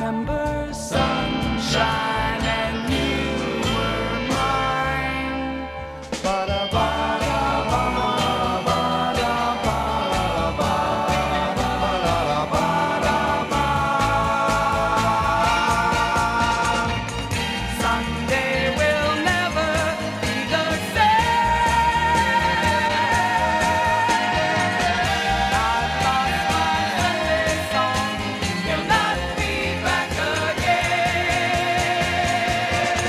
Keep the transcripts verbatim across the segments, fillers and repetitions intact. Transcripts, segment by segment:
September sunshine and you were mine. Someday we'll never be the same. I've lost my Sunday song, will not be back again.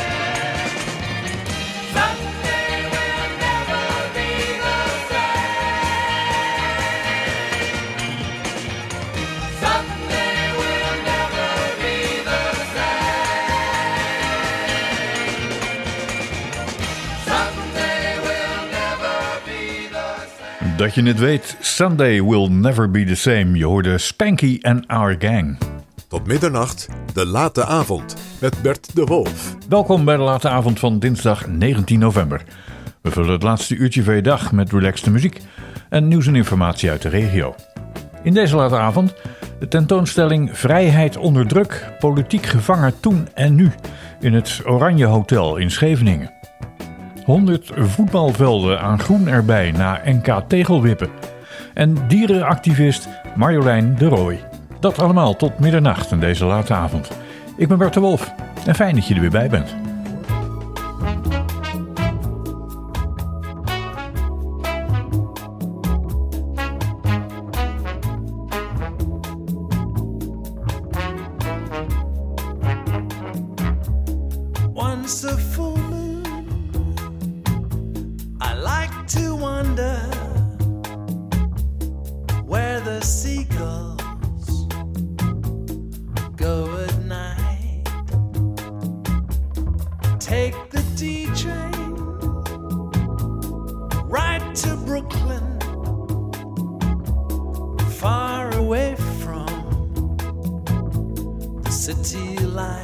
Someday we'll never be the same. Someday we'll never be the same. Someday we'll never be the same. Dat je het weet, Sunday will never be the same. Je hoorde Spanky en Our Gang. Tot middernacht, de late avond, met Bert de Wolf. Welkom bij de late avond van dinsdag negentien november. We vullen het laatste uurtje van je dag met relaxte muziek en nieuws en informatie uit de regio. In deze late avond de tentoonstelling Vrijheid onder druk, politiek gevangen toen en nu in het Oranje Hotel in Scheveningen. honderd voetbalvelden aan groen erbij na N K tegelwippen. En dierenactivist Marjolein de Rooij. Dat allemaal tot middernacht in deze late avond. Ik ben Bert de Wolf en fijn dat je er weer bij bent. Once a full moon, I like to wonder where the seagulls go at night. Take the D train right to Brooklyn, far away from the city lights.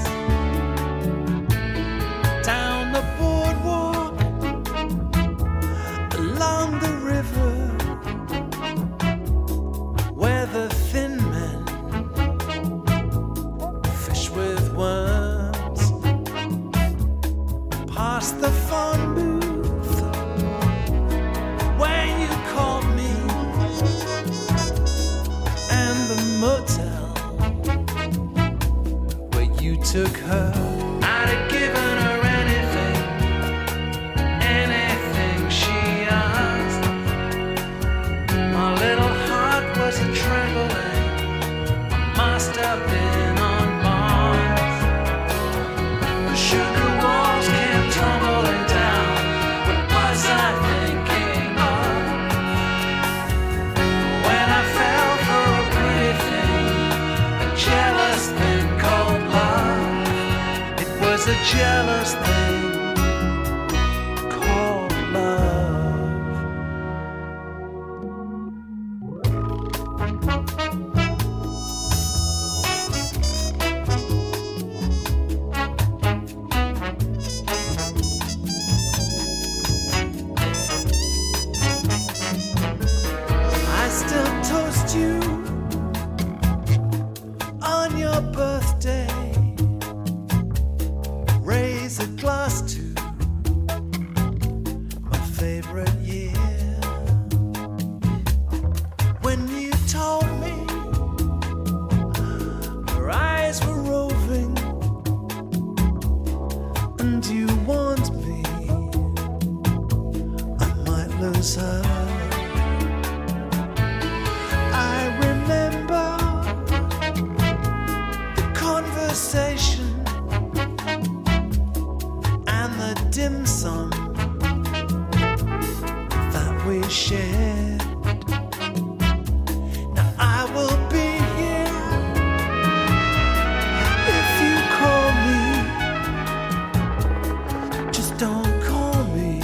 Down the boardwalk, along the river, where the thin men fish with worms. Past the phone booth, where you called me, and the motel where you took her. I'd have given her anything, anything she asked. My little heart was a trembling, I must have been on Mars. The sugar walls came tumbling down, what was I thinking of? When I fell for a pretty thing, a jealous thing called love. It was a jealous thing called love. I still toast you on your birthday. Raise a glass to my favorite year. When you told me your eyes were roving and you warned me I might lose her. I remember the conversation and the dim sum that we shared. Now I will be here if you call me. Just don't call me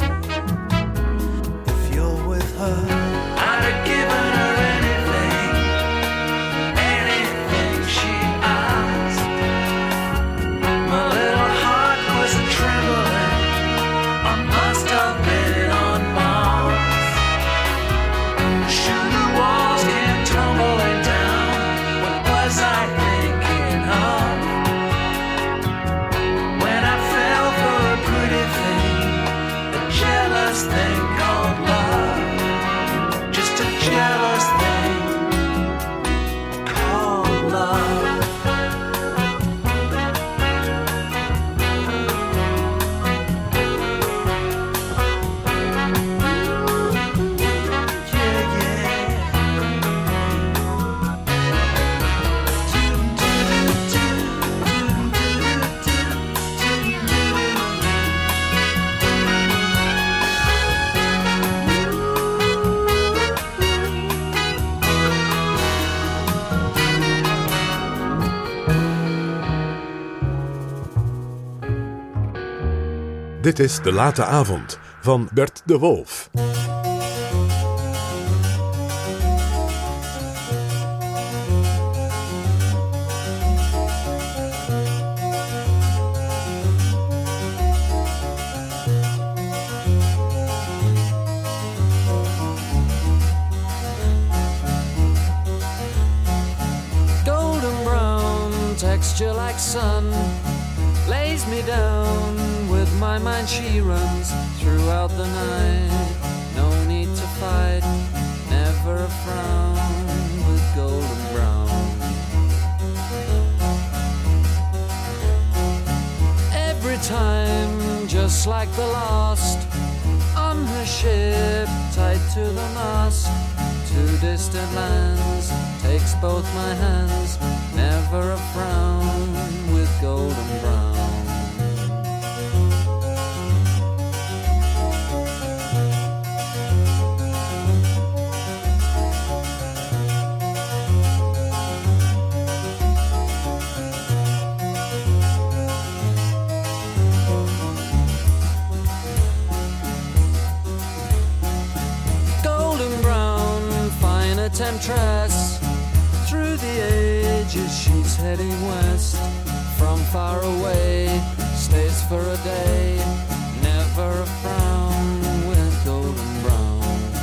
if you're with her. I'd have given her anything, anything she asked. My little heart was a trembling, I must have been on Mars. Dit is De Late Avond van Bert de Wolf. Golden brown texture like sun lays me down. With my mind she runs throughout the night. No need to fight, never a frown with golden brown. Every time, just like the last, on her ship, tied to the mast, to distant lands, takes both my hands, never a frown with golden brown. Temptress, through the ages she's heading west. From far away, stays for a day, never a frown with golden brown.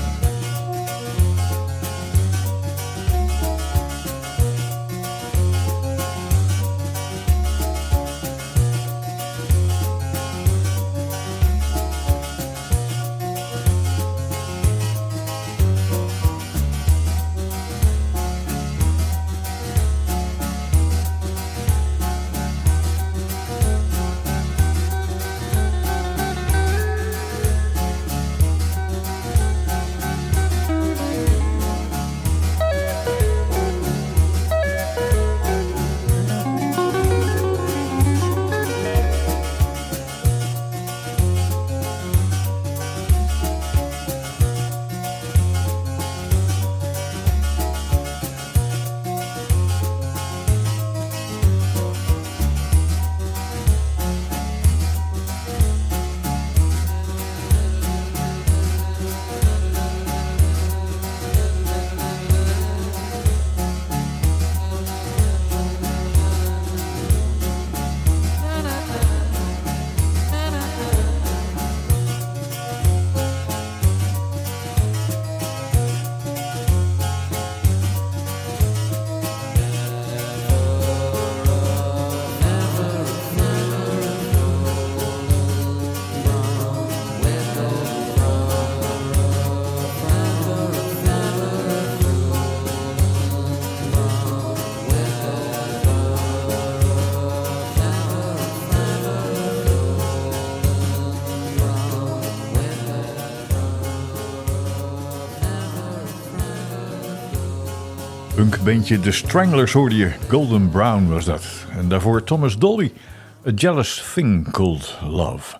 Punkbandje The Stranglers hoorde je. Golden Brown was dat. En daarvoor Thomas Dolby. A Jealous Thing Called Love.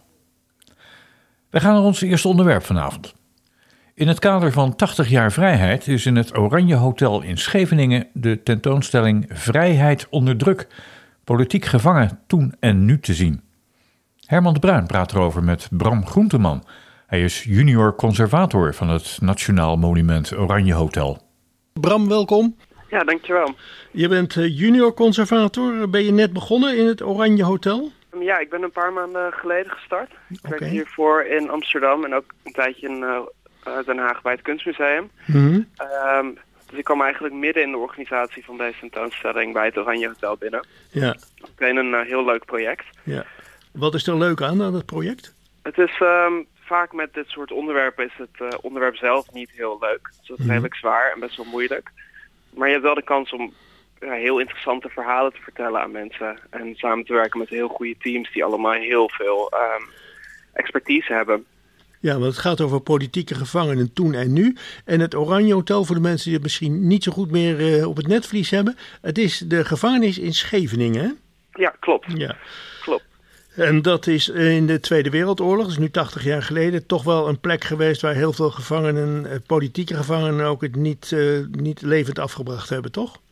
Wij gaan naar ons eerste onderwerp vanavond. In het kader van tachtig jaar vrijheid is in het Oranje Hotel in Scheveningen de tentoonstelling Vrijheid onder druk. Politiek gevangen toen en nu te zien. Herman de Bruin praat erover met Bram Groenteman. Hij is junior conservator van het Nationaal Monument Oranje Hotel. Bram, welkom. Ja, dankjewel. Je bent junior conservator. Ben je net begonnen in het Oranje Hotel? Ja, ik ben een paar maanden geleden gestart. Ik Okay. werk hiervoor in Amsterdam en ook een tijdje in uh, Den Haag bij het Kunstmuseum. Mm-hmm. Um, dus ik kwam eigenlijk midden in de organisatie van deze tentoonstelling bij het Oranje Hotel binnen. Ja. Meteen een uh, heel leuk project. Ja. Wat is er leuk aan, aan het project? Het is um, vaak met dit soort onderwerpen is het uh, onderwerp zelf niet heel leuk. Dus dat is Mhm. redelijk zwaar en best wel moeilijk. Maar je hebt wel de kans om ja, heel interessante verhalen te vertellen aan mensen. En samen te werken met heel goede teams die allemaal heel veel um, expertise hebben. Ja, want het gaat over politieke gevangenen toen en nu. En het Oranje Hotel, voor de mensen die het misschien niet zo goed meer uh, op het netvlies hebben. Het is de gevangenis in Scheveningen, hè? Ja, klopt. Ja. Klopt. En dat is in de Tweede Wereldoorlog, dat is nu tachtig jaar geleden, toch wel een plek geweest waar heel veel gevangenen, politieke gevangenen, ook het niet, uh, niet levend afgebracht hebben, toch?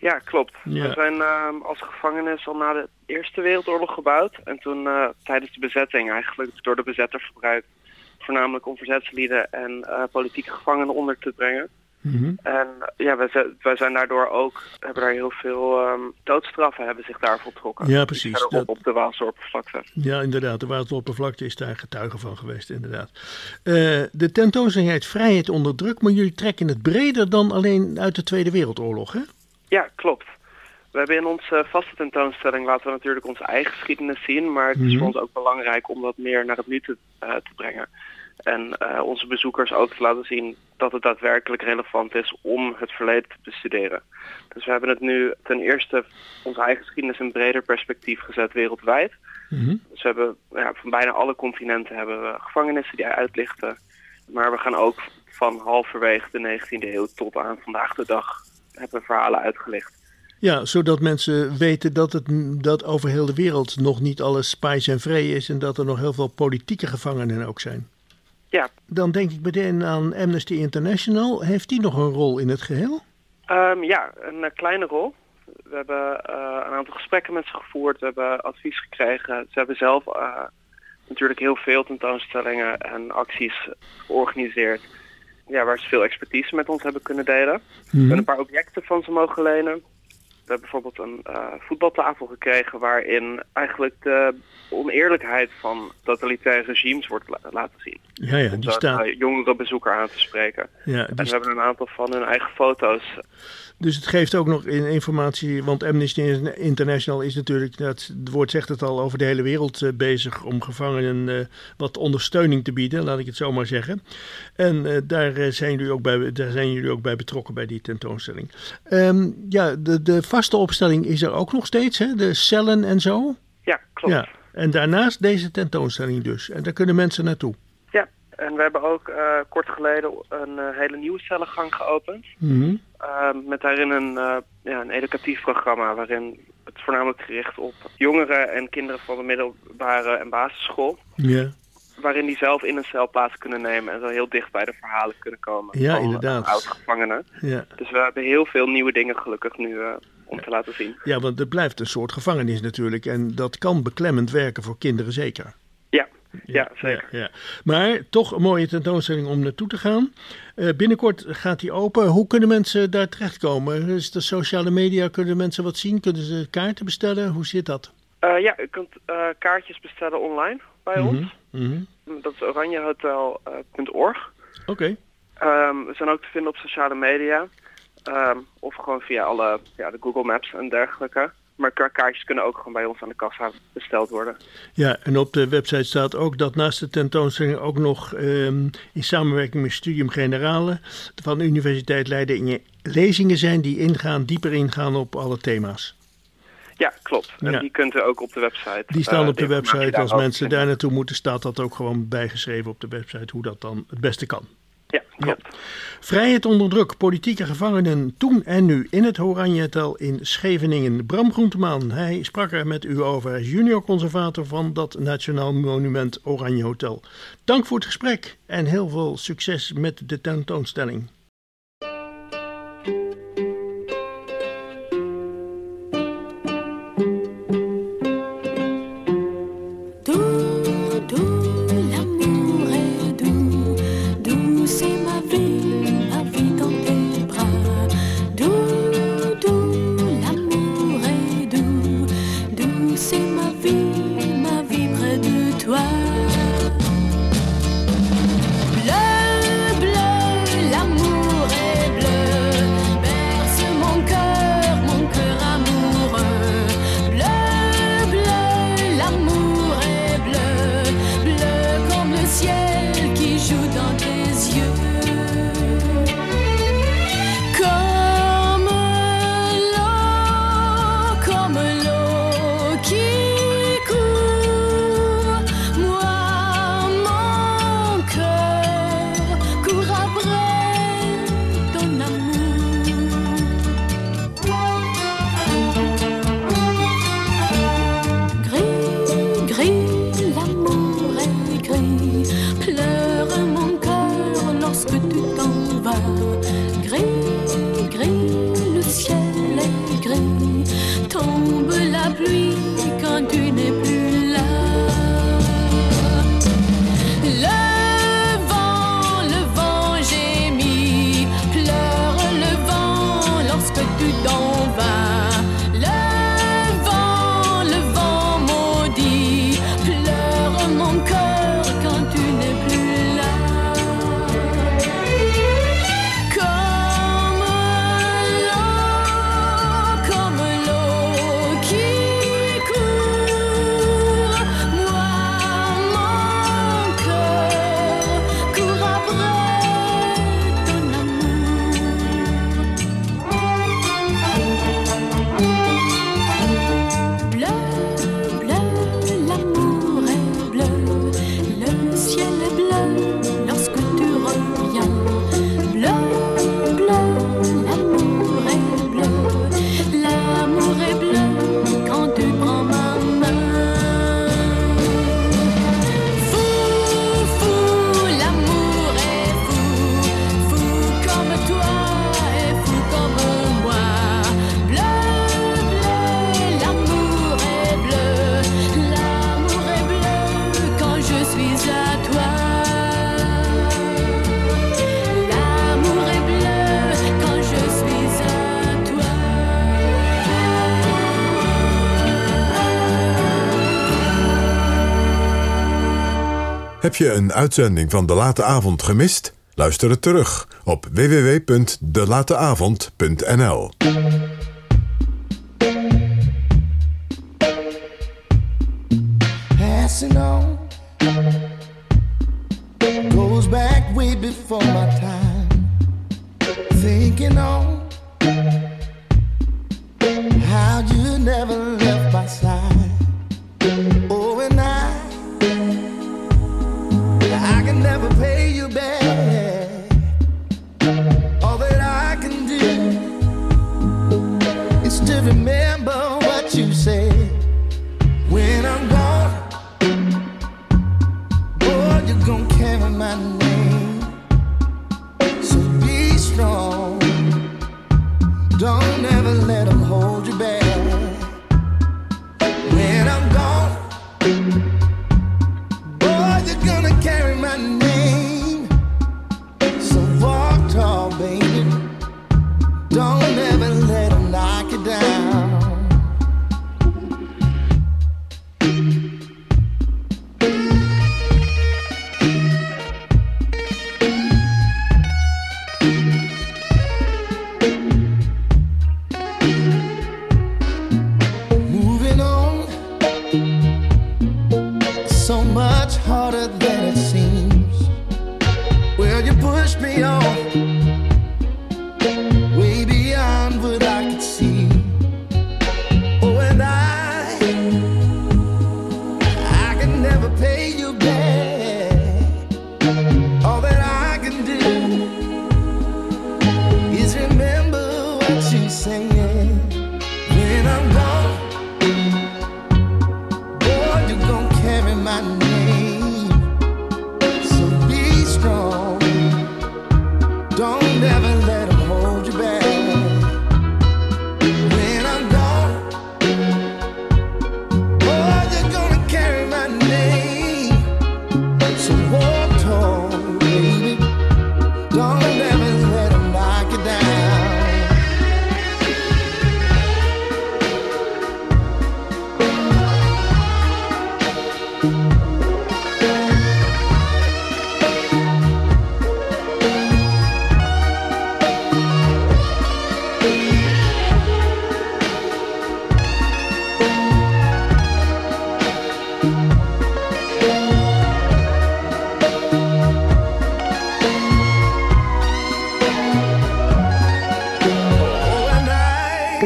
Ja, klopt. Ja. We zijn uh, als gevangenis al na de Eerste Wereldoorlog gebouwd. En toen uh, tijdens de bezetting eigenlijk door de bezetter gebruikt. Voornamelijk om verzetslieden en uh, politieke gevangenen onder te brengen. Mm-hmm. En ja, wij, z- wij zijn daardoor ook, hebben daar heel veel um, doodstraffen hebben zich daar voltrokken. Ja, precies. Verderop Dat- op de Waalse oppervlakte. Ja, inderdaad. De wateroppervlakte is daar getuige van geweest, inderdaad. Uh, de tentoonstelling heet Vrijheid onder druk, maar jullie trekken het breder dan alleen uit de Tweede Wereldoorlog, hè? Ja, klopt. We hebben in onze vaste tentoonstelling laten we natuurlijk onze eigen geschiedenis zien, maar het is Mhm. voor ons ook belangrijk om dat meer naar het nu te, uh, te brengen. En uh, onze bezoekers ook te laten zien dat het daadwerkelijk relevant is om het verleden te bestuderen. Dus we hebben het nu ten eerste onze eigen geschiedenis in breder perspectief gezet wereldwijd. Mm-hmm. Dus we hebben ja, van bijna alle continenten hebben we gevangenissen die uitlichten. Maar we gaan ook van halverwege de negentiende eeuw tot aan vandaag de dag hebben we verhalen uitgelicht. Ja, zodat mensen weten dat, het, dat over heel de wereld nog niet alles spijs en vree is en dat er nog heel veel politieke gevangenen ook zijn. Ja, Dan denk ik meteen aan Amnesty International. Heeft die nog een rol in het geheel? um, ja een uh, kleine rol. We hebben uh, een aantal gesprekken met ze gevoerd. We hebben advies gekregen. Ze hebben zelf uh, natuurlijk heel veel tentoonstellingen en acties georganiseerd. Ja, waar ze veel expertise met ons hebben kunnen delen. We hebben een paar objecten van ze mogen lenen. We hebben bijvoorbeeld een uh, voetbaltafel gekregen waarin eigenlijk de oneerlijkheid van totalitaire regimes wordt la- laten zien. Ja, ja, Om die zo staat. een uh, jongere bezoeker aan te spreken. Ja, En die we hebben een aantal van hun eigen foto's. Dus het geeft ook nog in informatie, want Amnesty International is natuurlijk, dat, het woord zegt het al, over de hele wereld uh, bezig om gevangenen uh, wat ondersteuning te bieden, laat ik het zo maar zeggen. En uh, daar, uh, zijn jullie ook bij, daar zijn jullie ook bij betrokken bij die tentoonstelling. Um, ja, de, de vaste opstelling is er ook nog steeds, hè? De cellen en zo. Ja, klopt. Ja, en daarnaast deze tentoonstelling dus. En daar kunnen mensen naartoe. Ja, en we hebben ook uh, kort geleden een uh, hele nieuwe cellengang geopend. Mm-hmm. Uh, met daarin een, uh, ja, een educatief programma waarin het voornamelijk gericht op jongeren en kinderen van de middelbare en basisschool. Ja. Waarin die zelf in een cel plaats kunnen nemen en zo heel dicht bij de verhalen kunnen komen. Ja, van inderdaad. Uh, oud-gevangenen. Ja. Dus we hebben heel veel nieuwe dingen gelukkig nu uh, om te laten zien. Ja, want het blijft een soort gevangenis natuurlijk. En dat kan beklemmend werken voor kinderen zeker. Ja, ja, zeker. Ja, ja. Maar toch een mooie tentoonstelling om naartoe te gaan. Uh, binnenkort gaat die open. Hoe kunnen mensen daar terechtkomen? Is de sociale media, kunnen mensen wat zien? Kunnen ze kaarten bestellen? Hoe zit dat? Uh, ja, u kunt uh, kaartjes bestellen online bij Mhm, ons. mhm. Dat is oranjehotel punt org. Oké. Okay. Um, we zijn ook te vinden op sociale media. Um, of gewoon via alle ja, de Google Maps en dergelijke. Maar ka- kaartjes kunnen ook gewoon bij ons aan de kassa besteld worden. Ja, en op de website staat ook dat naast de tentoonstelling ook nog um, in samenwerking met Studium Generale van de Universiteit Leiden lezingen zijn die ingaan, dieper ingaan op alle thema's. Ja, klopt. En Ja. die kunt u ook op de website. Die staan uh, op de informatie website. Als daarover mensen vinden. daar naartoe moeten, staat dat ook gewoon bijgeschreven op de website hoe dat dan het beste kan. Ja, klopt. Vrijheid onder druk, politieke gevangenen toen en nu in het Oranjehotel in Scheveningen. Bram Groenteman, hij sprak er met u over. Hij is junior conservator van dat Nationaal Monument Oranjehotel. Dank voor het gesprek en heel veel succes met de tentoonstelling. Doux, doux, l'amour est doux, doux c'est ma vie, ma vie dans tes bras. Doux, doux, l'amour est doux, doux c'est ma vie, ma vie près de toi. Bleu, bleu, l'amour est bleu, berce mon cœur, mon cœur amoureux. Bleu, bleu, l'amour est bleu, bleu comme le ciel qui joue dans tes yeux. Comme l'eau, comme l'eau qui Heb je een uitzending van De Late Avond gemist? Luister het terug op w w w punt de late avond punt n l. Passing on goes back way before my time. Thinking on how you never left my side. Oh, and I I can never pay you back. All that I can do is to remember what you said when I'm gone. Boy, you're gonna carry my name. So be strong. Don't ever let them hold you back. When I'm gone, boy, you're gonna carry my name. So walk tall, baby. Don't ever let them knock you down. Moving on, so much harder than it seems. Well, you pushed me off way beyond what I could see. Oh, and I, I can never pay you back. All that I can do is remember what you saying. When I'm gone, boy, you're gonna carry my name. So be strong. Don't ever let them hold you back. When I'm gone, boy, you're gonna carry my name. So walk tall, baby. Don't ever let them knock you down. Oh, and I,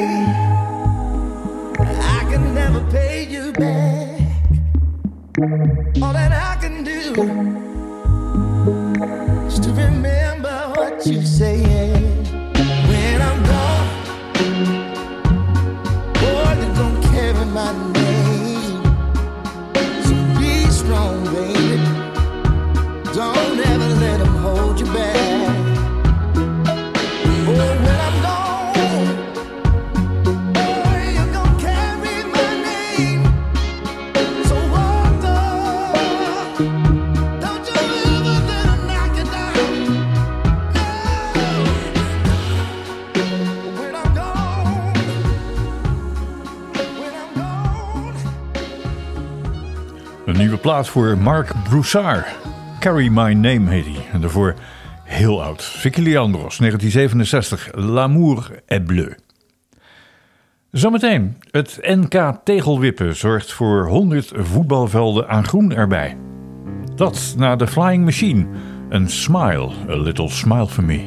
I can never pay you back. All that I can do is to remember what you saying. When I'm gone, boy, you're gonna carry my name. So be strong, baby. Don't ever let them hold you back. Oh, when I'm gone, boy, you're gonna carry my name. So walk on. Don't you ever let them knock you down. No. When I'm gone, when I'm gone. Een nieuwe plaat voor Marc Broussard. Carry My Name heet hij. En daarvoor heel oud. Vicky Leandros, negentien zevenenzestig. L'amour est bleu. Zometeen. Het N K tegelwippen zorgt voor honderd voetbalvelden aan groen erbij. Dat na The Flying Machine. Een smile, a little smile for me.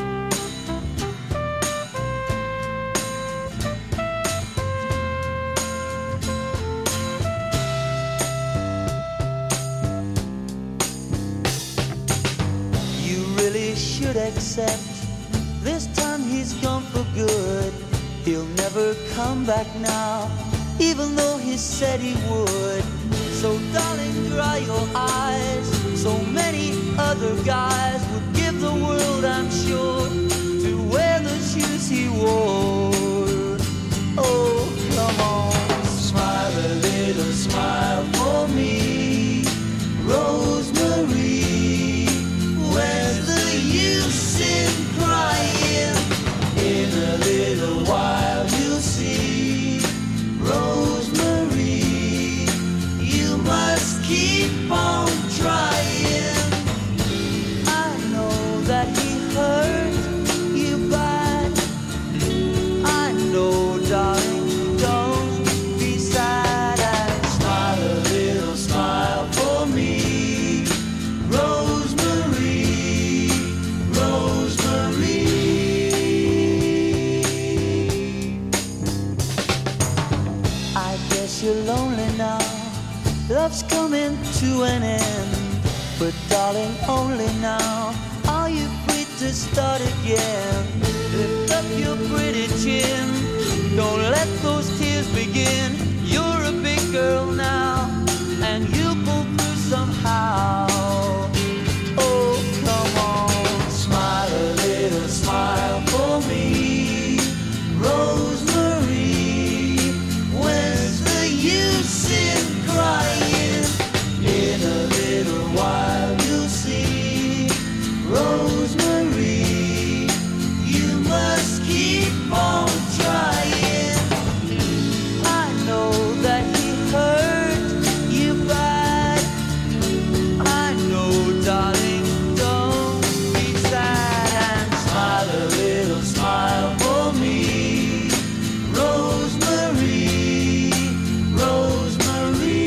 You really should accept this time he's gone for good. He'll never come back now, even though he said he would. So darling, dry your eyes. So many other guys would give the world, I'm sure, to wear the shoes he wore. Oh, come on, smile a little smile for me, Rosemary. Where's the use in crying? In a little while you'll see, Rosemary. You must keep on trying. guess you're lonely now. Love's coming to an end, but darling, only now are you free to start again. Lift up your pretty chin, don't let those tears begin. You're a big girl now, and you'll pull through somehow. Oh, come on, smile a little smile for me, Rosemary. When's the use in crying? In a little while you'll see, Rosemary, you must keep on trying. I know that he hurt you bad. I know, darling, don't be sad, and smile a little smile for me, Rosemary, Rosemary.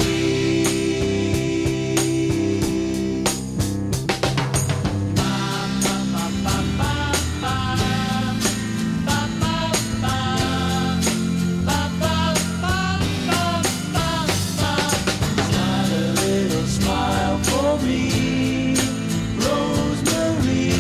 Smile a little smile for me, Rosemary,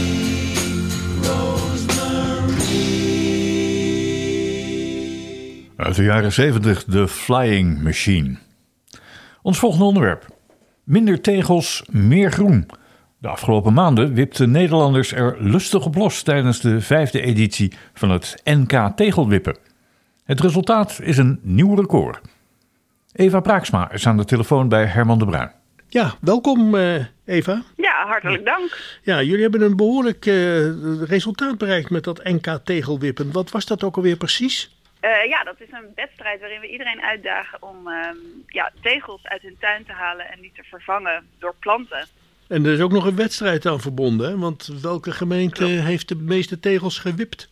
Rosemary. Uit de jaren zeventig, de Flying Machine. Ons volgende onderwerp. Minder tegels, meer groen. De afgelopen maanden wipten Nederlanders er lustig op los tijdens de vijfde editie van het N K Tegelwippen. Het resultaat is een nieuw record. Eva Braaksma is aan de telefoon bij Herman de Bruin. Ja, welkom eh, Eva. Ja, hartelijk dank. Ja, jullie hebben een behoorlijk eh, resultaat bereikt met dat N K Tegelwippen. Wat was dat ook alweer precies? Uh, ja, dat is een wedstrijd waarin we iedereen uitdagen om um, ja, tegels uit hun tuin te halen en die te vervangen door planten. En er is ook nog een wedstrijd aan verbonden, hè? Want welke gemeente Klopt. heeft de meeste tegels gewipt?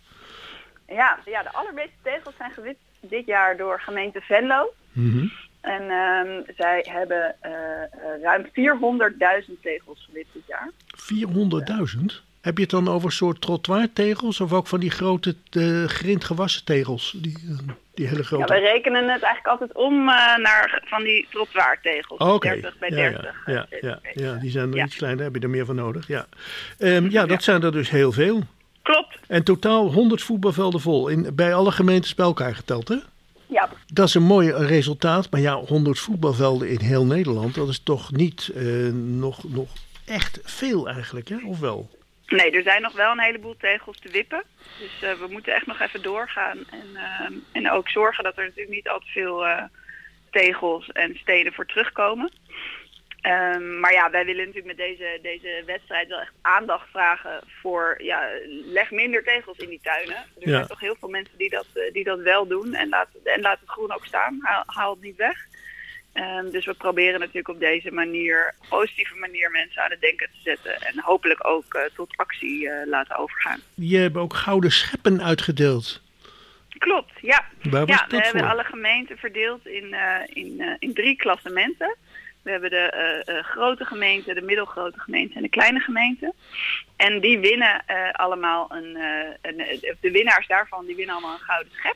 Ja, ja, de allermeeste tegels zijn gewipt dit jaar door gemeente Venlo. Mm-hmm. En um, zij hebben uh, uh, ruim vierhonderdduizend tegels gewipt dit jaar. vierhonderdduizend? Heb je het dan over een soort trottoirtegels of ook van die grote uh, grindgewassen tegels? Die, uh, die hele Ja, grote. wij rekenen het eigenlijk altijd om uh, naar van die trottoirtegels. Oh, oké. dertig bij Ja, dertig. Ja, ja, ja, ja, die zijn Ja. iets kleiner, daar heb je er meer van nodig. Ja, um, ja dat ja. zijn er dus heel veel. Klopt. En totaal honderd voetbalvelden vol, in, bij alle gemeentes bij elkaar geteld, hè? Ja. Dat is een mooi resultaat, maar ja, honderd voetbalvelden in heel Nederland, dat is toch niet uh, nog, nog echt veel eigenlijk, hè? Of wel? Nee, er zijn nog wel een heleboel tegels te wippen. Dus uh, we moeten echt nog even doorgaan. En, uh, en ook zorgen dat er natuurlijk niet al te veel uh, tegels en steden voor terugkomen. Um, maar ja, wij willen natuurlijk met deze, deze wedstrijd wel echt aandacht vragen voor, ja, leg minder tegels in die tuinen. Er Ja. zijn toch heel veel mensen die dat, uh, die dat wel doen en laat, en laat het groen ook staan, haal, haal het niet weg. Um, dus we proberen natuurlijk op deze manier, positieve manier, mensen aan het denken te zetten. En hopelijk ook uh, tot actie uh, laten overgaan. Je hebt ook gouden scheppen uitgedeeld. Klopt, ja. Waar was ja, dat we hebben voor? alle gemeenten verdeeld in, uh, in, uh, in drie klassementen. We hebben de uh, uh, grote gemeente, de middelgrote gemeente en de kleine gemeente. En die winnen uh, allemaal een, uh, een, de winnaars daarvan die winnen allemaal een gouden schep.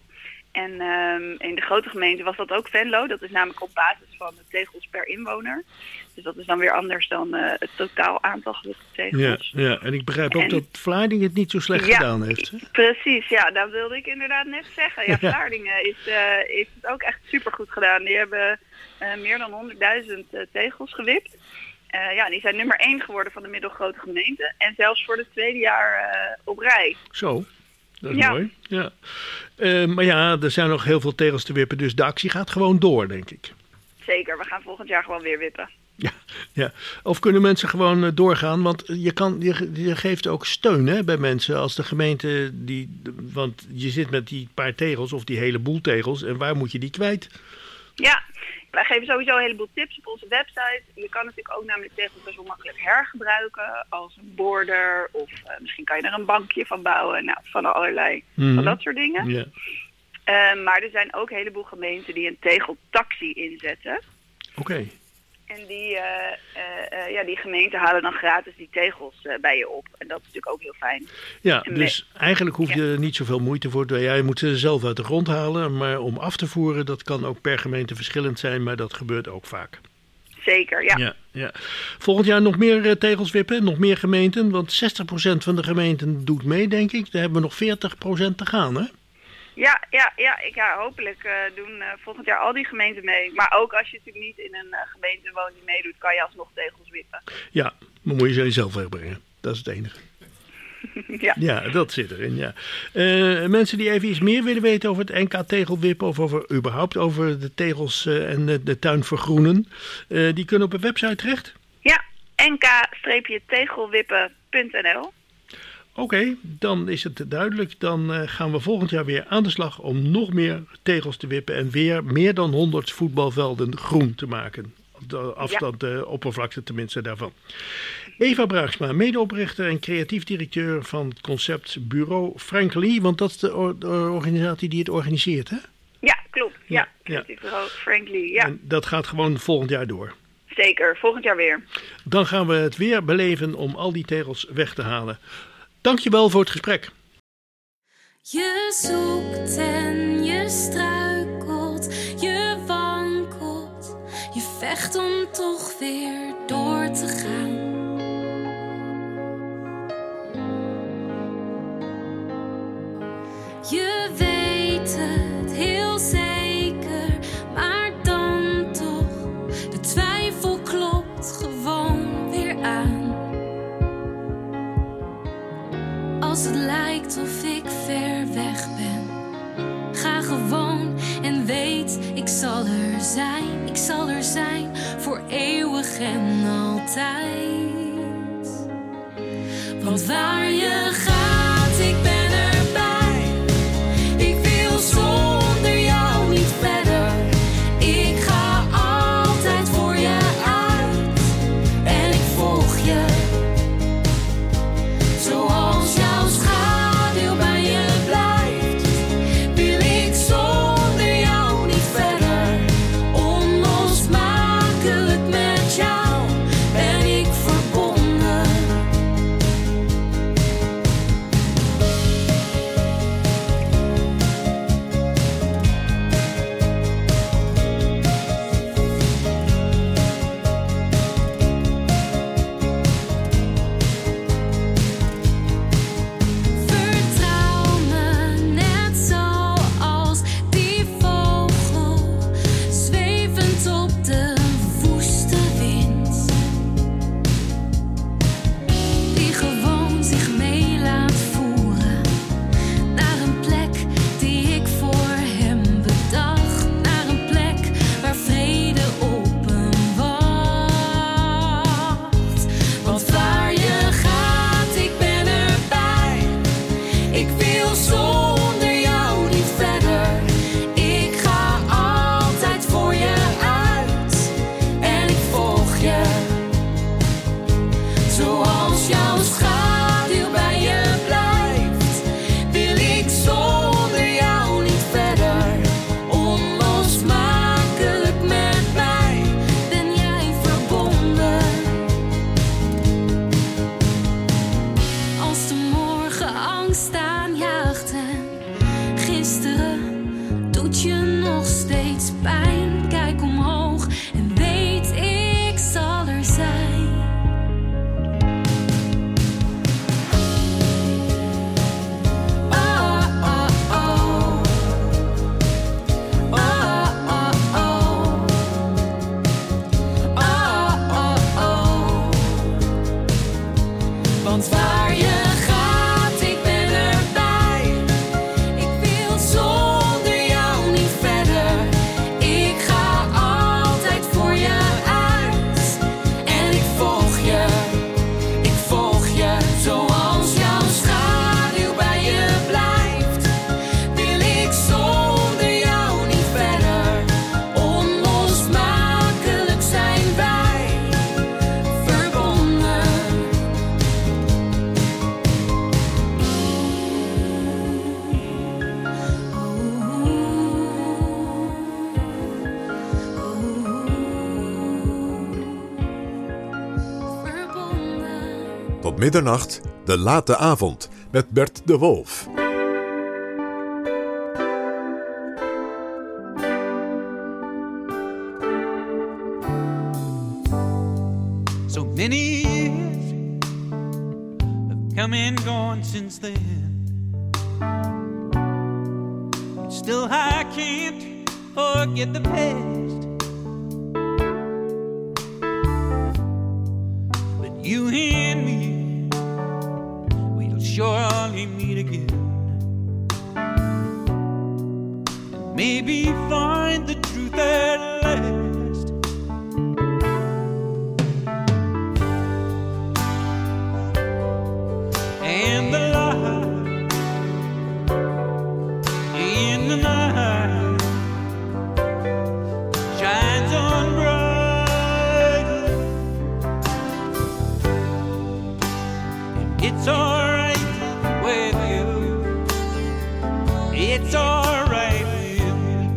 En um, in de grote gemeente was dat ook Venlo. Dat is namelijk op basis van de tegels per inwoner. Dus dat is dan weer anders dan uh, het totaal aantal gewipte tegels. Ja, ja, en ik begrijp ook En- dat Vlaardingen het niet zo slecht Ja, gedaan heeft. Hè? Precies, ja, dat wilde ik inderdaad net zeggen. Ja, Ja. Vlaardingen is, uh, heeft het ook echt supergoed gedaan. Die hebben uh, meer dan honderdduizend uh, tegels gewipt. Uh, ja, die zijn nummer één geworden van de middelgrote gemeente. En zelfs voor het tweede jaar uh, op rij. Zo, dat is Ja. mooi. Ja. Uh, maar ja, er zijn nog heel veel tegels te wippen, dus de actie gaat gewoon door, denk ik. Zeker, we gaan volgend jaar gewoon weer wippen. Ja, ja. Of kunnen mensen gewoon uh, doorgaan? Want je, kan, je, je geeft ook steun, hè, bij mensen als de gemeente... Die, want je zit met die paar tegels of die hele boel tegels en waar moet je die kwijt? Ja, wij geven sowieso een heleboel tips op onze website. Je kan natuurlijk ook namelijk tegels best wel makkelijk hergebruiken als een border. Of uh, misschien kan je er een bankje van bouwen. Nou, van allerlei Mhm. van dat soort dingen. Ja. Uh, maar er zijn ook een heleboel gemeenten die een tegeltaxi inzetten. Oké. En die, uh, uh, uh, ja, die gemeenten halen dan gratis die tegels uh, bij je op. En dat is natuurlijk ook heel fijn. Ja, En dus me- eigenlijk hoef je Ja. er niet zoveel moeite voor te doen. Ja, je moet ze zelf uit de grond halen. Maar om af te voeren, dat kan ook per gemeente verschillend zijn. Maar dat gebeurt ook vaak. Zeker, ja. Ja, ja. Volgend jaar nog meer uh, tegels wippen, nog meer gemeenten. Want zestig procent van de gemeenten doet mee, denk ik. Daar hebben we nog veertig procent te gaan, hè? Ja, ja, ja, ik, ja hopelijk uh, doen uh, volgend jaar al die gemeenten mee. Maar ook als je natuurlijk niet in een uh, gemeente woont die meedoet, kan je alsnog tegels wippen. Ja, maar moet je ze zelf wegbrengen. Dat is het enige. Ja. Ja, dat zit erin, ja. Uh, mensen die even iets meer willen weten over het N K tegelwippen... of over, überhaupt over de tegels uh, en de, de tuin vergroenen... Uh, die kunnen op een website terecht? Ja, n k tegelwippen punt n l. Oké, okay, dan is het duidelijk. Dan uh, gaan we volgend jaar weer aan de slag om nog meer tegels te wippen... en weer meer dan honderd voetbalvelden groen te maken. De afstand, de ja. uh, oppervlakte tenminste daarvan. Eva Bruigsma, medeoprichter en creatief directeur van het conceptbureau Frank Lee. Want dat is de, or- de organisatie die het organiseert, hè? Ja, klopt. Ja, Ja, creatief bureau Frank Lee, ja. En dat gaat gewoon volgend jaar door. Zeker, volgend jaar weer. Dan gaan we het weer beleven om al die tegels weg te halen. Dankjewel voor het gesprek. Je zoekt en je struikelt, je wankelt, je vecht om toch weer door te gaan. Je weet het heel zeker, maar dan toch, de twijfel klopt gewoon weer aan. Als het lijkt of ik ver weg ben, ga gewoon en weet, ik zal er zijn. Ik zal er zijn voor eeuwig en altijd. Want waar je gaat, ik ben erbij. Ik wil zonder jou niet verder. Ik ga altijd voor je uit. En ik volg je. Zoals jouw schaduw bij je blijft, wil ik zonder jou niet verder. Onlosmakelijk met jou ben ik verbonden. Tot middernacht, de late avond met Bert de Wolf. So many years have come and gone since then. Still I can't forget the past. But you and me, we'll surely meet again. And maybe find the truth at last. And the light in the night shines on brightly. It's alright with you. It's alright with you.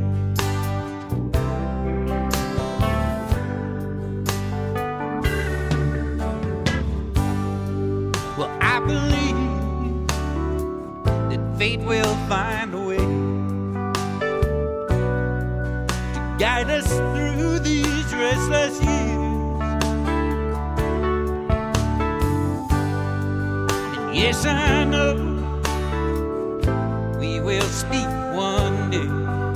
Well, I believe that fate will find a way to guide us through these restless years. And yes, I know we will speak one day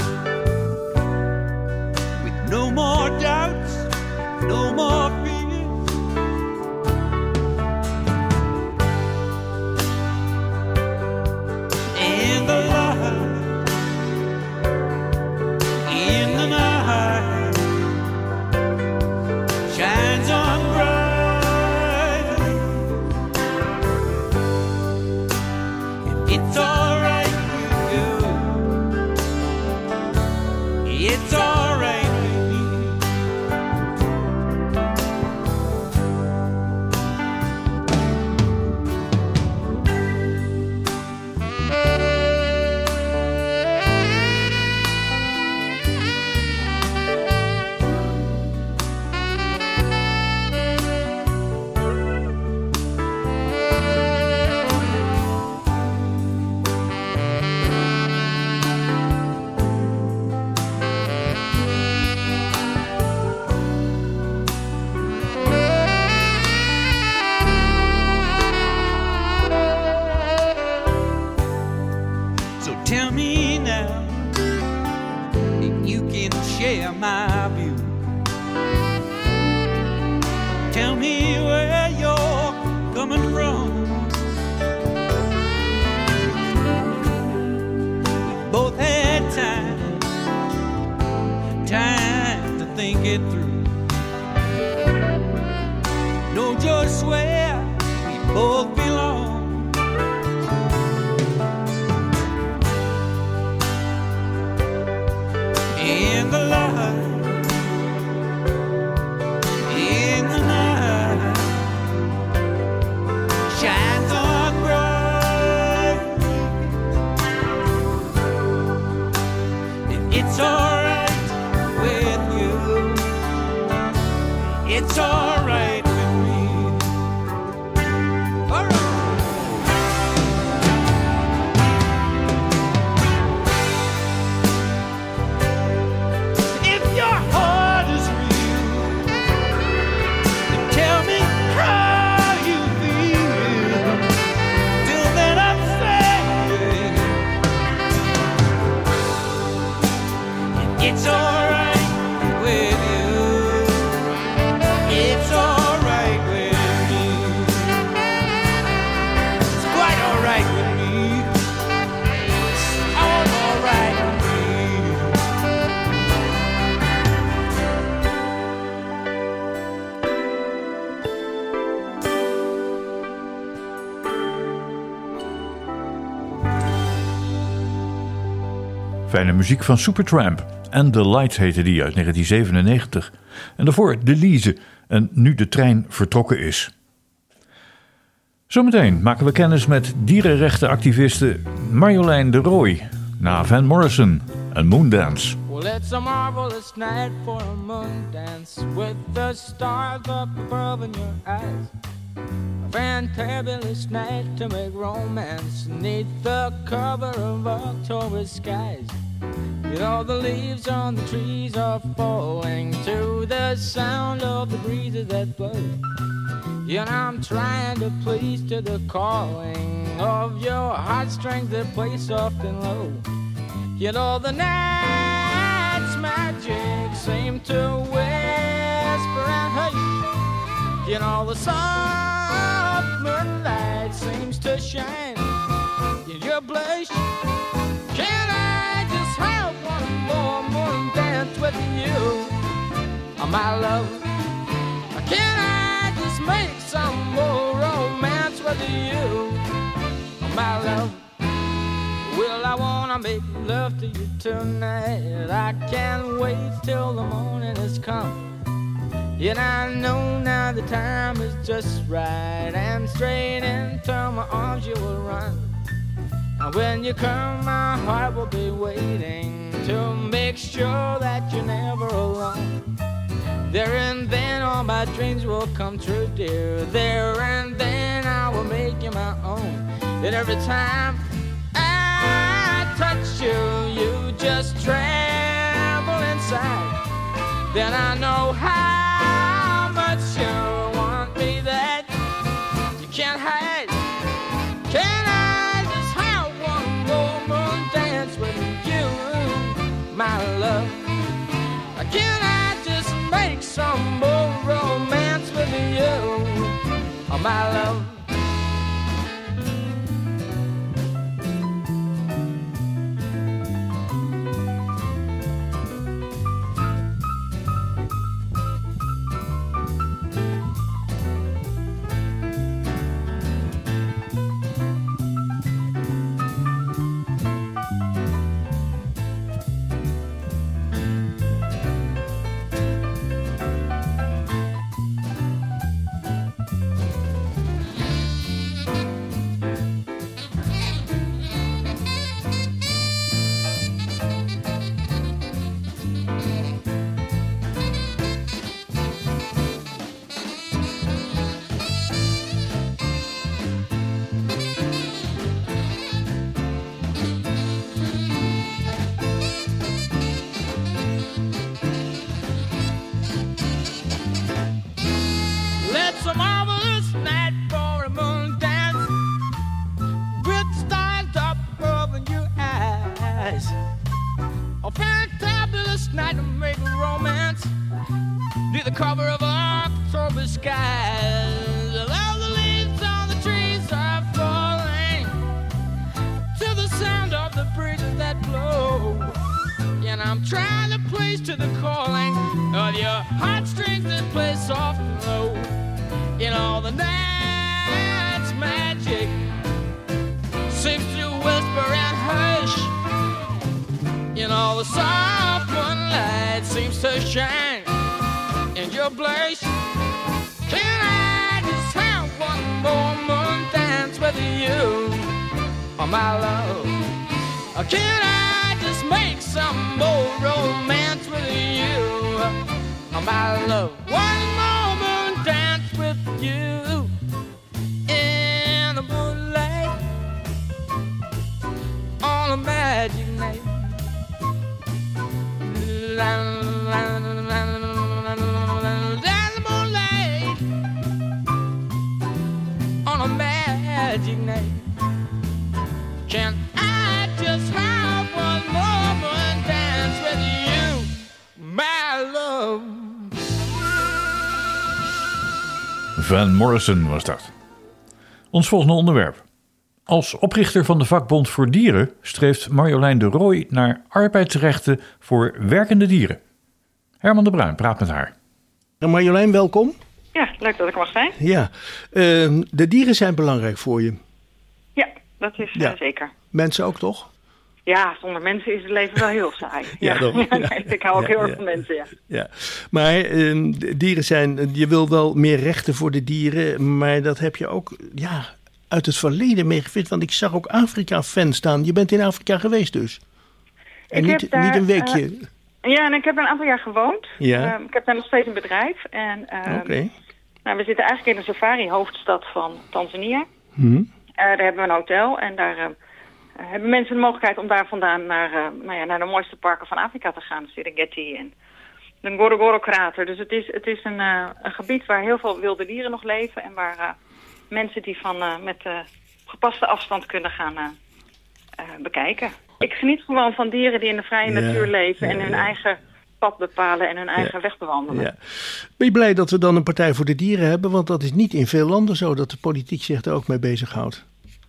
with no more doubts, no more fears. And the light in the night shines on brightly. It's alright with you. It's alright with me. So tell me now if you can share my view. Tell me where you're coming from. We both had time, time to think it through. Know just where we both belong. In the light, in the night, shines on bright. And it's alright with you. It's alright with me. Alright. If your heart is real, then tell me how you feel. Till then I'm saying it's alright with you. It's alright with me. It's quite alright with me. It's all alright with me. Fijne muziek van Supertramp. And the Lights heette die uit negentien zevenennegentig. En daarvoor De Lize. En Nu de trein vertrokken is. Zometeen maken we kennis met dierenrechtenactiviste Marjolein de Rooij. Na Van Morrison en Moondance. Well, it's a marvelous night for a moon dance with the stars up above in your eyes. fantabulous night to make romance neath the cover of October skies. You know the leaves on the trees are falling to the sound of the breezes that blow. You know I'm trying to please to the calling of your heartstrings that play soft and low. You know the night's magic seem to whisper and hush. You know the soft moonlight seems to shine in your blush. Can I just have one more moon dance with you, oh, my love? Can I just make some more romance with you, oh, my love? Well, I wanna make love to you tonight. I can't wait till the morning has come. Yet I know now the time is just right, and straight into my arms you will run. And when you come, my heart will be waiting to make sure that you're never alone. There and then all my dreams will come true, dear. There and then I will make you my own. And every time I touch you, you just tremble inside. Then I know how much you want me that you can't hide. Can I just have one more moon dance with you, my love? Can I just make some more romance with you, oh, my love? Cover of October skies. All the leaves on the trees are falling to the sound of the breezes that blow. And I'm trying to please to the calling of your heartstrings that play soft and low. In all the night's magic seems to whisper and hush. In all the soft moonlight seems to shine in your blush. Can I just have one more moon dance with you, oh, my love? Or can I just make some more romance with you, oh, my love? One more moon dance with you in the moonlight on a magic night. La, la, la, la, la. A magic night. Can I just have one moment dance with you, my love? Van Morrison was dat. Ons volgende onderwerp. Als oprichter van de vakbond voor dieren streeft Marjolein de Rooij naar arbeidsrechten voor werkende dieren. Herman de Bruin praat met haar. Marjolein, welkom. Ja, leuk dat ik mag zijn. Ja, uh, de dieren zijn belangrijk voor je. Ja, dat is ja. Uh, zeker. Mensen ook, toch? Ja, zonder mensen is het leven wel heel saai. ja, ja. Dan, ja, ja. nee, ik hou ook ja, heel erg ja. van mensen, ja. ja. Maar uh, dieren zijn, je wil wel meer rechten voor de dieren, maar dat heb je ook ja, uit het verleden meegevindt. Want ik zag ook Afrika-fan staan. Je bent in Afrika geweest dus. En ik niet, heb daar, niet een weekje. Uh, ja, en ik heb een aantal jaar gewoond. Ja. Uh, ik heb daar nog steeds een bedrijf. En uh, okay. Nou, we zitten eigenlijk in de safari-hoofdstad van Tanzania. Hm. Uh, daar hebben we een hotel en daar uh, hebben mensen de mogelijkheid om daar vandaan naar, uh, nou ja, naar de mooiste parken van Afrika te gaan. Serengeti en de Ngorongoro-krater. Dus het is, het is een, uh, een gebied waar heel veel wilde dieren nog leven en waar uh, mensen die van uh, met uh, gepaste afstand kunnen gaan uh, uh, bekijken. Ik geniet gewoon van dieren die in de vrije Ja, natuur leven ja, en hun ja. eigen pad bepalen en hun eigen weg bewandelen. Ja. Ben je blij dat we dan een Partij voor de Dieren hebben? Want dat is niet in veel landen zo dat de politiek zich er ook mee bezighoudt.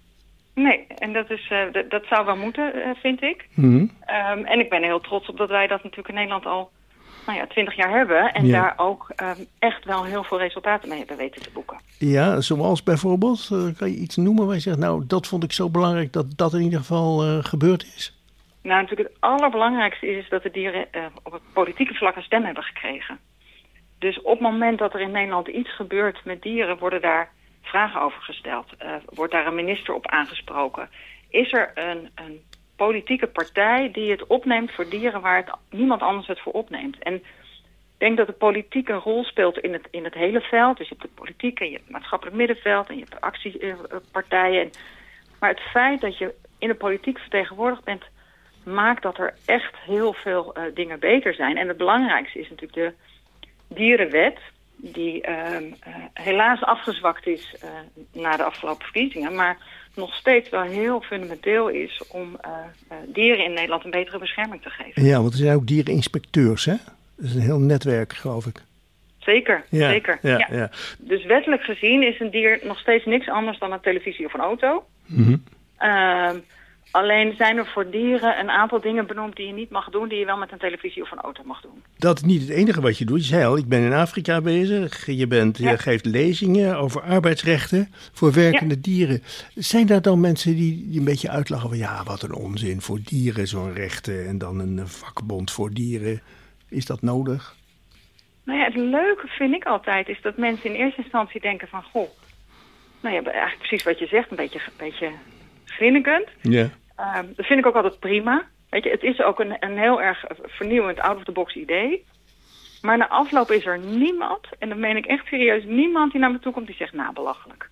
Nee, en dat, is, uh, d- dat zou wel moeten, uh, vind ik. Hm. Um, en ik ben er heel trots op dat wij dat natuurlijk in Nederland al nou ja, twintig jaar hebben. En Ja. daar ook um, echt wel heel veel resultaten mee hebben weten te boeken. Ja, zoals bijvoorbeeld, uh, kan je iets noemen waar je zegt, nou dat vond ik zo belangrijk dat dat in ieder geval uh, gebeurd is? Nou, natuurlijk het allerbelangrijkste is dat de dieren uh, op het politieke vlak een stem hebben gekregen. Dus op het moment dat er in Nederland iets gebeurt met dieren, worden daar vragen over gesteld. Uh, wordt daar een minister op aangesproken? Is er een, een politieke partij die het opneemt voor dieren waar het, niemand anders het voor opneemt? En ik denk dat de politiek een rol speelt in het, in het hele veld. Dus je hebt de politiek en je hebt het maatschappelijk middenveld en je hebt de actiepartijen. Maar het feit dat je in de politiek vertegenwoordigd bent, maakt dat er echt heel veel uh, dingen beter zijn. En het belangrijkste is natuurlijk de dierenwet, die uh, uh, helaas afgezwakt is uh, na de afgelopen verkiezingen, maar nog steeds wel heel fundamenteel is om uh, uh, dieren in Nederland een betere bescherming te geven. Ja, want er zijn ook diereninspecteurs, hè? Dat is een heel netwerk, geloof ik. Zeker, Ja, zeker. ja, Ja. ja. Dus wettelijk gezien is een dier nog steeds niks anders dan een televisie of een auto. Mhm. Uh, alleen zijn er voor dieren een aantal dingen benoemd die je niet mag doen, die je wel met een televisie of een auto mag doen. Dat is niet het enige wat je doet. Je zei al, ik ben in Afrika bezig. Je, bent, je Ja. geeft lezingen over arbeidsrechten voor werkende Ja. dieren. Zijn daar dan mensen die, die een beetje uitlachen van ja, wat een onzin voor dieren, zo'n rechten en dan een vakbond voor dieren. Is dat nodig? Nou ja, het leuke vind ik altijd is dat mensen in eerste instantie denken van, goh, nou ja, eigenlijk precies wat je zegt, een beetje, een beetje grinnikend. Ja. Uh, dat vind ik ook altijd prima. Weet je, het is ook een, een heel erg vernieuwend, out-of-the-box idee. Maar na afloop is er niemand, en dat meen ik echt serieus, niemand die naar me toe komt die zegt, nou, belachelijk.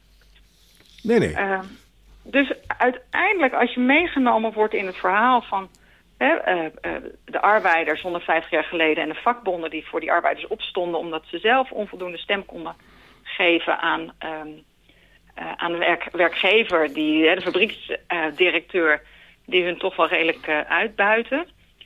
Nee, nee. Uh, dus uiteindelijk, als je meegenomen wordt in het verhaal van hè, uh, uh, de arbeiders honderdvijftig jaar geleden en de vakbonden die voor die arbeiders opstonden omdat ze zelf onvoldoende stem konden geven aan, um, uh, aan de werk, werkgever, die, uh, de fabrieksdirecteur, uh, die hun toch wel redelijk uh, uitbuiten.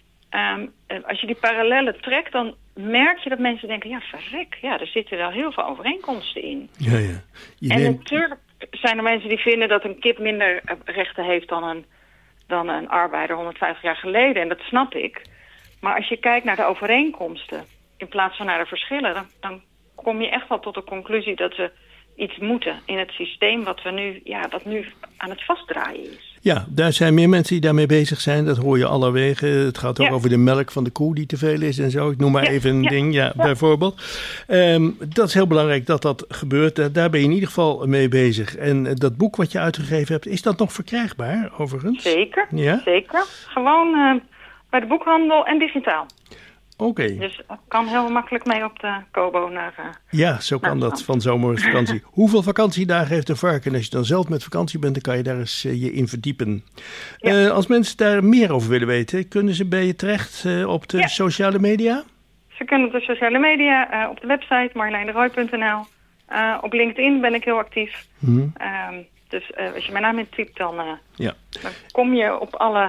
Um, uh, als je die parallellen trekt, dan merk je dat mensen denken, ja, verrek, ja, er zitten wel heel veel overeenkomsten in. Ja, ja. Je En neemt- natuurlijk zijn er mensen die vinden dat een kip minder uh, rechten heeft dan een, dan een arbeider honderdvijftig jaar geleden. En dat snap ik. Maar als je kijkt naar de overeenkomsten in plaats van naar de verschillen, dan, dan kom je echt wel tot de conclusie dat we iets moeten in het systeem wat we nu, ja, wat nu aan het vastdraaien is. Ja, daar zijn meer mensen die daarmee bezig zijn. Dat hoor je allerwege. Het gaat ook Ja. over de melk van de koe die te veel is en zo. Ik noem maar Ja, even een ja, ding, ja, ja. bijvoorbeeld. Um, dat is heel belangrijk dat dat gebeurt. Uh, Daar ben je in ieder geval mee bezig. En uh, dat boek wat je uitgegeven hebt, is dat nog verkrijgbaar overigens? Zeker, Ja? zeker. Gewoon uh, bij de boekhandel en digitaal. Oké. Dus dat kan heel makkelijk mee op de Kobo naar... Uh, Ja, zo kan Nou, dat van zomervakantie. Hoeveel vakantiedagen heeft een varken? En als je dan zelf met vakantie bent, dan kan je daar eens uh, je in verdiepen. Ja. Uh, als mensen daar meer over willen weten, kunnen ze bij je terecht uh, op de Ja. sociale media? Ze kunnen op de sociale media, uh, op de website marjolein de rooij punt n l. Uh, op LinkedIn ben ik heel actief. Hm. Um, dus uh, als je mijn naam intypt, dan, uh, Ja. dan kom je op alle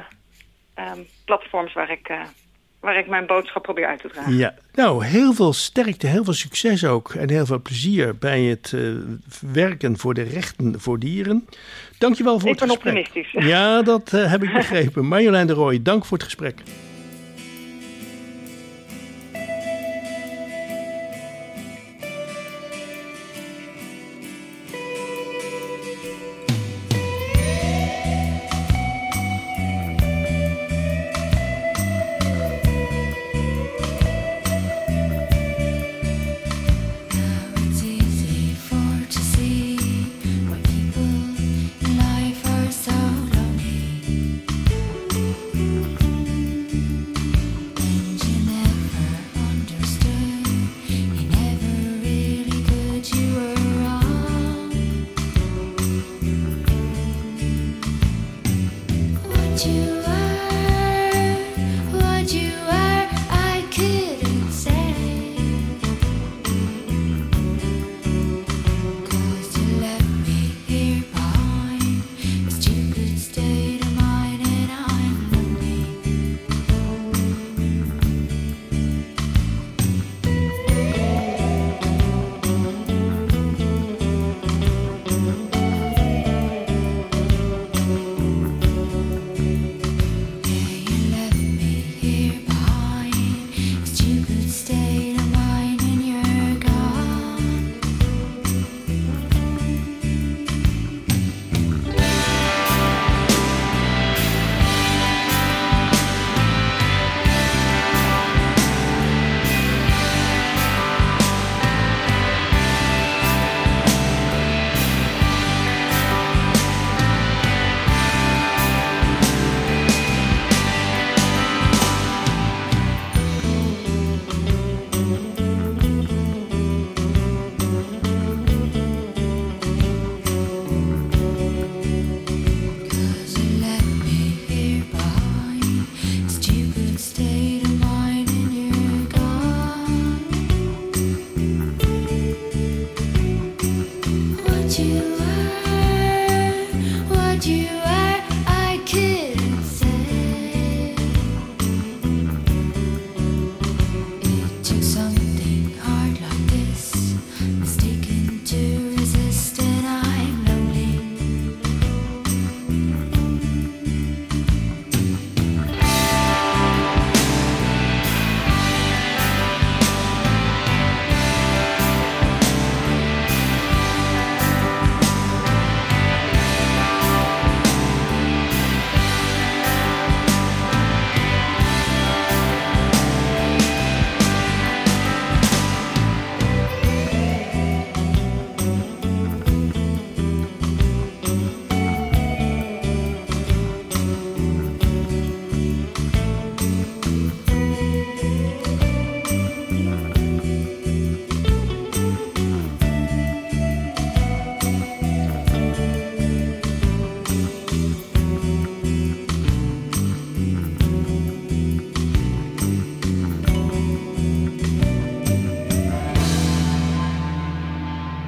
um, platforms waar ik, uh, waar ik mijn boodschap probeer uit te dragen. Ja, nou, heel veel sterkte, heel veel succes ook en heel veel plezier bij het uh, werken voor de rechten voor dieren. Dankjewel voor Ik het ben gesprek. optimistisch. Ja, dat uh, heb ik begrepen. Marjolein de Rooij, dank voor het gesprek. It's easy for to see why people in life are so lonely.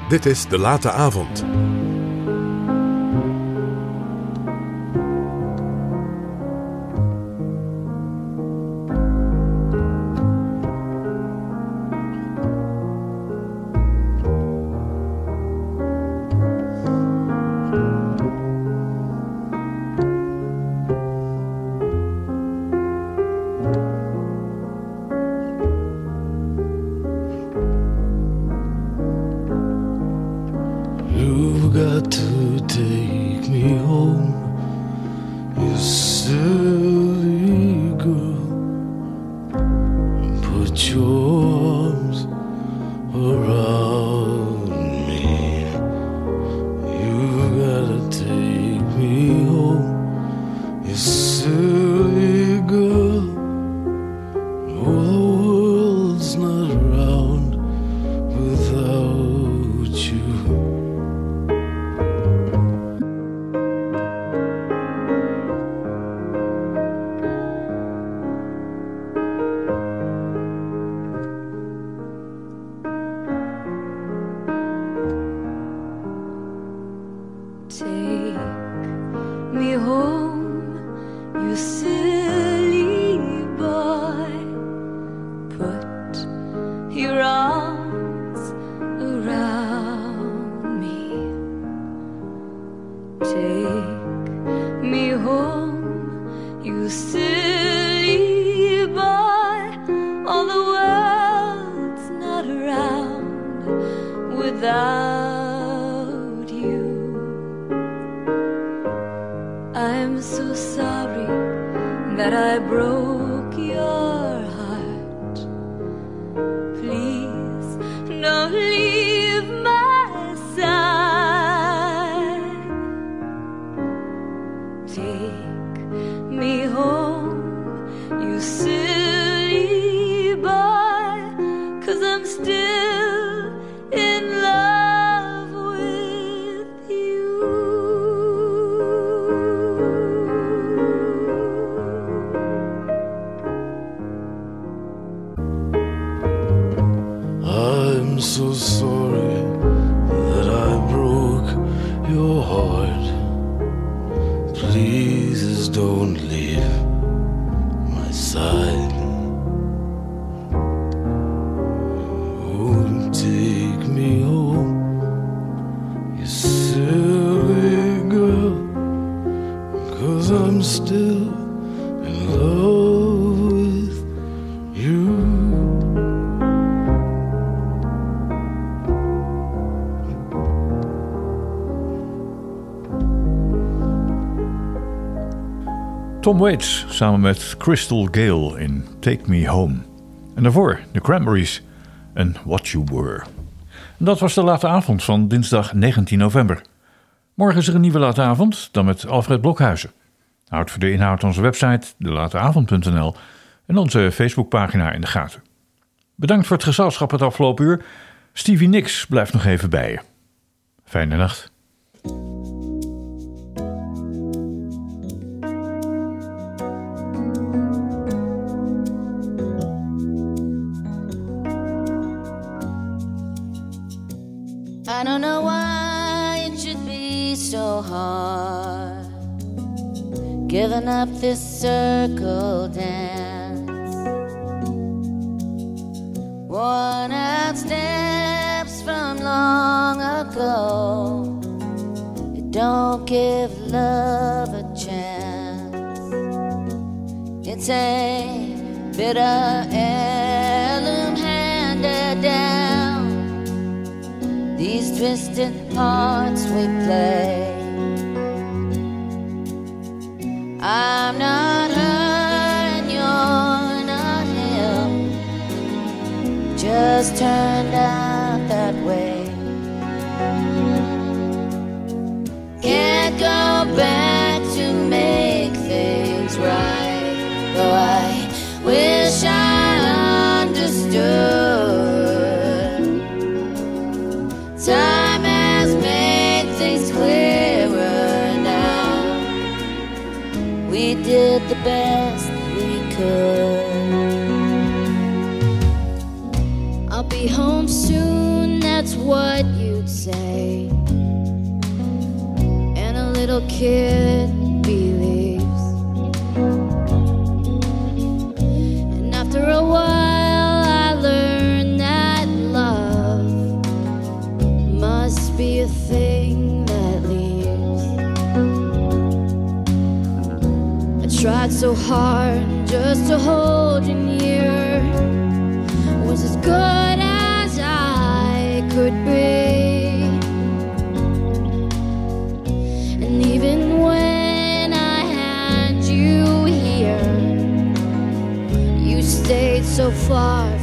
Dit is De Late Avond. You've got to take me home, you silly girl. Put your arms around me. You've got to take me home, you silly girl. Oh, the world's not around without you. Take me home, you silly boy. Put your arms around me. Take me home, you silly boy. All the world's not around without you. I'm so sorry that I broke your heart. Please don't leave my side. Take me home, you silly boy, 'cause I'm still in love with you. I'm so sorry that I broke your heart. Please don't leave my side. Oh, take me home, you silly girl, 'cause I'm still in love with you. Tom Waits samen met Crystal Gale in Take Me Home. En daarvoor de Cranberries en What You Were. En dat was de late avond van dinsdag negentien november. Morgen is er een nieuwe late avond, dan met Alfred Blokhuizen. Houd voor de inhoud onze website de late avond punt n l en onze Facebookpagina in de gaten. Bedankt voor het gezelschap het afgelopen uur. Stevie Nicks blijft nog even bij je. Fijne nacht. I don't know why it should be so hard giving up this circle dance. Worn out steps from long ago, it don't give love a chance. It's a bitter heirloom handed down, these twisted parts we play. I'm not her and you're not him, just turned out that way. Can't go back to make things right, though I wish I understood. Time has made things clearer now. We did the best we could. I'll be home soon. that's what you'd say. And a little kid believes. And after a while I learned that love must be a thing that leaves. I tried so hard just to hold you near, was as good as I could be. And even when I had you here, you stayed so far